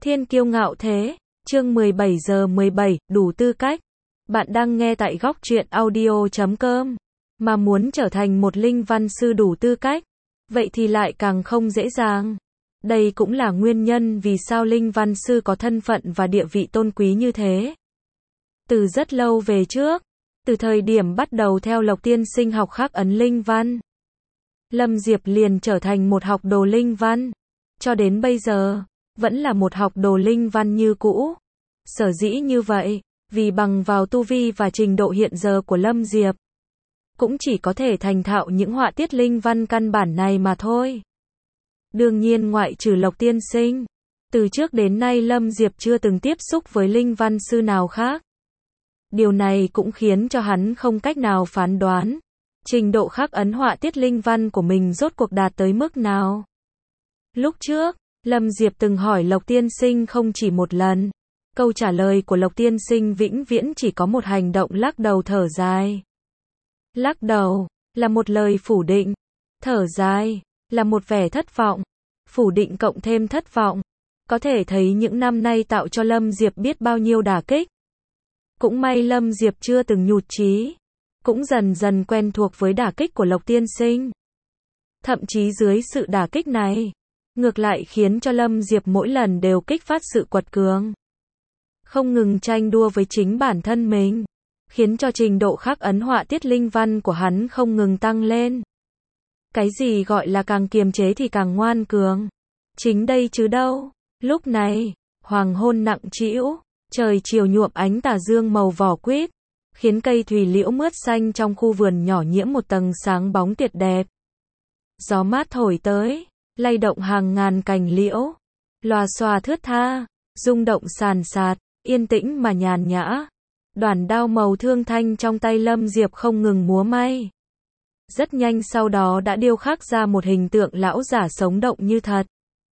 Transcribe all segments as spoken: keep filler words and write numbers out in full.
Thiên kiêu ngạo thế, chương mười bảy giờ mười bảy, đủ tư cách. Bạn đang nghe tại góc truyện audio chấm com. Mà muốn trở thành một linh văn sư đủ tư cách, vậy thì lại càng không dễ dàng. Đây cũng là nguyên nhân vì sao linh văn sư có thân phận và địa vị tôn quý như thế. Từ rất lâu về trước, từ thời điểm bắt đầu theo Lộc Tiên Sinh học khắc ấn linh văn, Lâm Diệp liền trở thành một học đồ linh văn. Cho đến bây giờ, vẫn là một học đồ linh văn như cũ. Sở dĩ như vậy, vì bằng vào tu vi và trình độ hiện giờ của Lâm Diệp, cũng chỉ có thể thành thạo những họa tiết linh văn căn bản này mà thôi. Đương nhiên ngoại trừ Lộc Tiên Sinh, từ trước đến nay Lâm Diệp chưa từng tiếp xúc với linh văn sư nào khác. Điều này cũng khiến cho hắn không cách nào phán đoán trình độ khắc ấn họa tiết linh văn của mình rốt cuộc đạt tới mức nào. Lúc trước, Lâm Diệp từng hỏi Lộc Tiên Sinh không chỉ một lần. Câu trả lời của Lộc Tiên Sinh vĩnh viễn chỉ có một hành động lắc đầu thở dài. Lắc đầu là một lời phủ định, thở dài là một vẻ thất vọng. Phủ định cộng thêm thất vọng, có thể thấy những năm nay tạo cho Lâm Diệp biết bao nhiêu đả kích. Cũng may Lâm Diệp chưa từng nhụt chí, cũng dần dần quen thuộc với đả kích của Lộc Tiên Sinh. Thậm chí dưới sự đả kích này, ngược lại khiến cho Lâm Diệp mỗi lần đều kích phát sự quật cường, không ngừng tranh đua với chính bản thân mình, khiến cho trình độ khắc ấn họa tiết linh văn của hắn không ngừng tăng lên. Cái gì gọi là càng kiềm chế thì càng ngoan cường? Chính đây chứ đâu. Lúc này, hoàng hôn nặng trĩu, trời chiều nhuộm ánh tà dương màu vỏ quýt, khiến cây thùy liễu mướt xanh trong khu vườn nhỏ nhiễm một tầng sáng bóng tuyệt đẹp. Gió mát thổi tới, lay động hàng ngàn cành liễu, lòa xòa thướt tha, rung động sàn sạt, yên tĩnh mà nhàn nhã. Đoản đao màu thương thanh trong tay Lâm Diệp không ngừng múa may. Rất nhanh sau đó đã điêu khắc ra một hình tượng lão giả sống động như thật.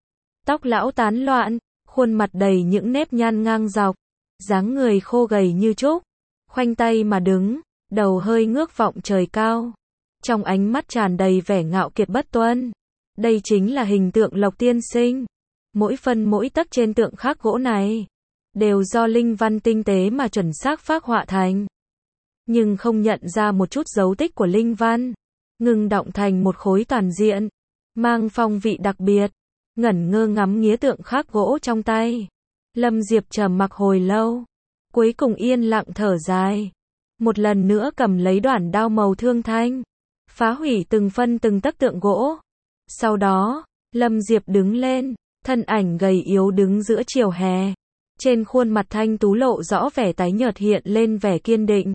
Tóc lão tán loạn, khuôn mặt đầy những nếp nhăn ngang dọc, dáng người khô gầy như trúc, khoanh tay mà đứng, đầu hơi ngước vọng trời cao. Trong ánh mắt tràn đầy vẻ ngạo kiệt bất tuân. Đây chính là hình tượng Lộc Tiên Sinh. Mỗi phân mỗi tấc trên tượng khắc gỗ này đều do linh văn tinh tế mà chuẩn xác phác họa thành, nhưng không nhận ra một chút dấu tích của linh văn, ngưng đọng thành một khối toàn diện, mang phong vị đặc biệt. Ngẩn ngơ ngắm nghía tượng khắc gỗ trong tay, Lâm Diệp trầm mặc hồi lâu, cuối cùng yên lặng thở dài, một lần nữa cầm lấy đoản đao màu thương thanh, phá hủy từng phân từng tấc tượng gỗ. Sau đó, Lâm Diệp đứng lên, thân ảnh gầy yếu đứng giữa chiều hè. Trên khuôn mặt thanh tú lộ rõ vẻ tái nhợt hiện lên vẻ kiên định.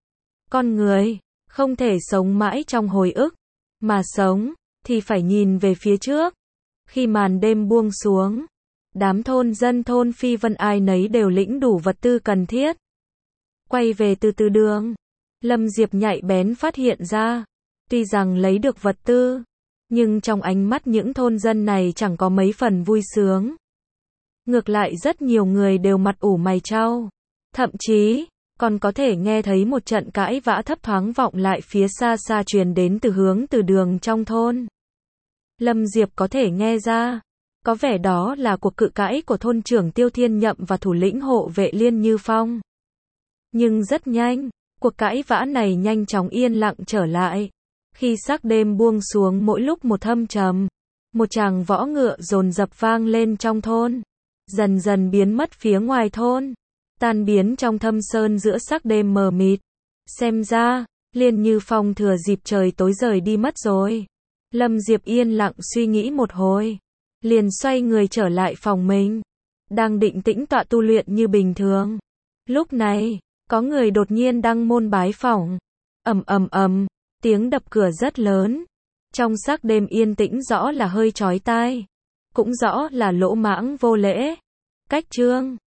Con người, không thể sống mãi trong hồi ức, mà sống, thì phải nhìn về phía trước. Khi màn đêm buông xuống, đám thôn dân thôn Phi Vân ai nấy đều lĩnh đủ vật tư cần thiết. Quay về từ từ đường, Lâm Diệp nhạy bén phát hiện ra, tuy rằng lấy được vật tư, nhưng trong ánh mắt những thôn dân này chẳng có mấy phần vui sướng. Ngược lại rất nhiều người đều mặt ủ mày chau, thậm chí còn có thể nghe thấy một trận cãi vã thấp thoáng vọng lại phía xa xa truyền đến từ hướng từ đường trong thôn. Lâm Diệp có thể nghe ra, có vẻ đó là cuộc cự cãi của thôn trưởng Tiêu Thiên Nhậm và thủ lĩnh hộ vệ Liên Như Phong. Nhưng rất nhanh, cuộc cãi vã này nhanh chóng yên lặng trở lại. Khi sắc đêm buông xuống mỗi lúc một thâm trầm, một tràng võ ngựa dồn dập vang lên trong thôn, dần dần biến mất phía ngoài thôn, tan biến trong thâm sơn giữa sắc đêm mờ mịt. Xem ra, Liên Như Phong thừa dịp trời tối rời đi mất rồi. Lâm Diệp yên lặng suy nghĩ một hồi, liền xoay người trở lại phòng mình, đang định tĩnh tọa tu luyện như bình thường. Lúc này, có người đột nhiên đăng môn bái phỏng. Ầm ầm ầm, tiếng đập cửa rất lớn. Trong sắc đêm yên tĩnh rõ là hơi chói tai, cũng rõ là lỗ mãng vô lễ. Cách chương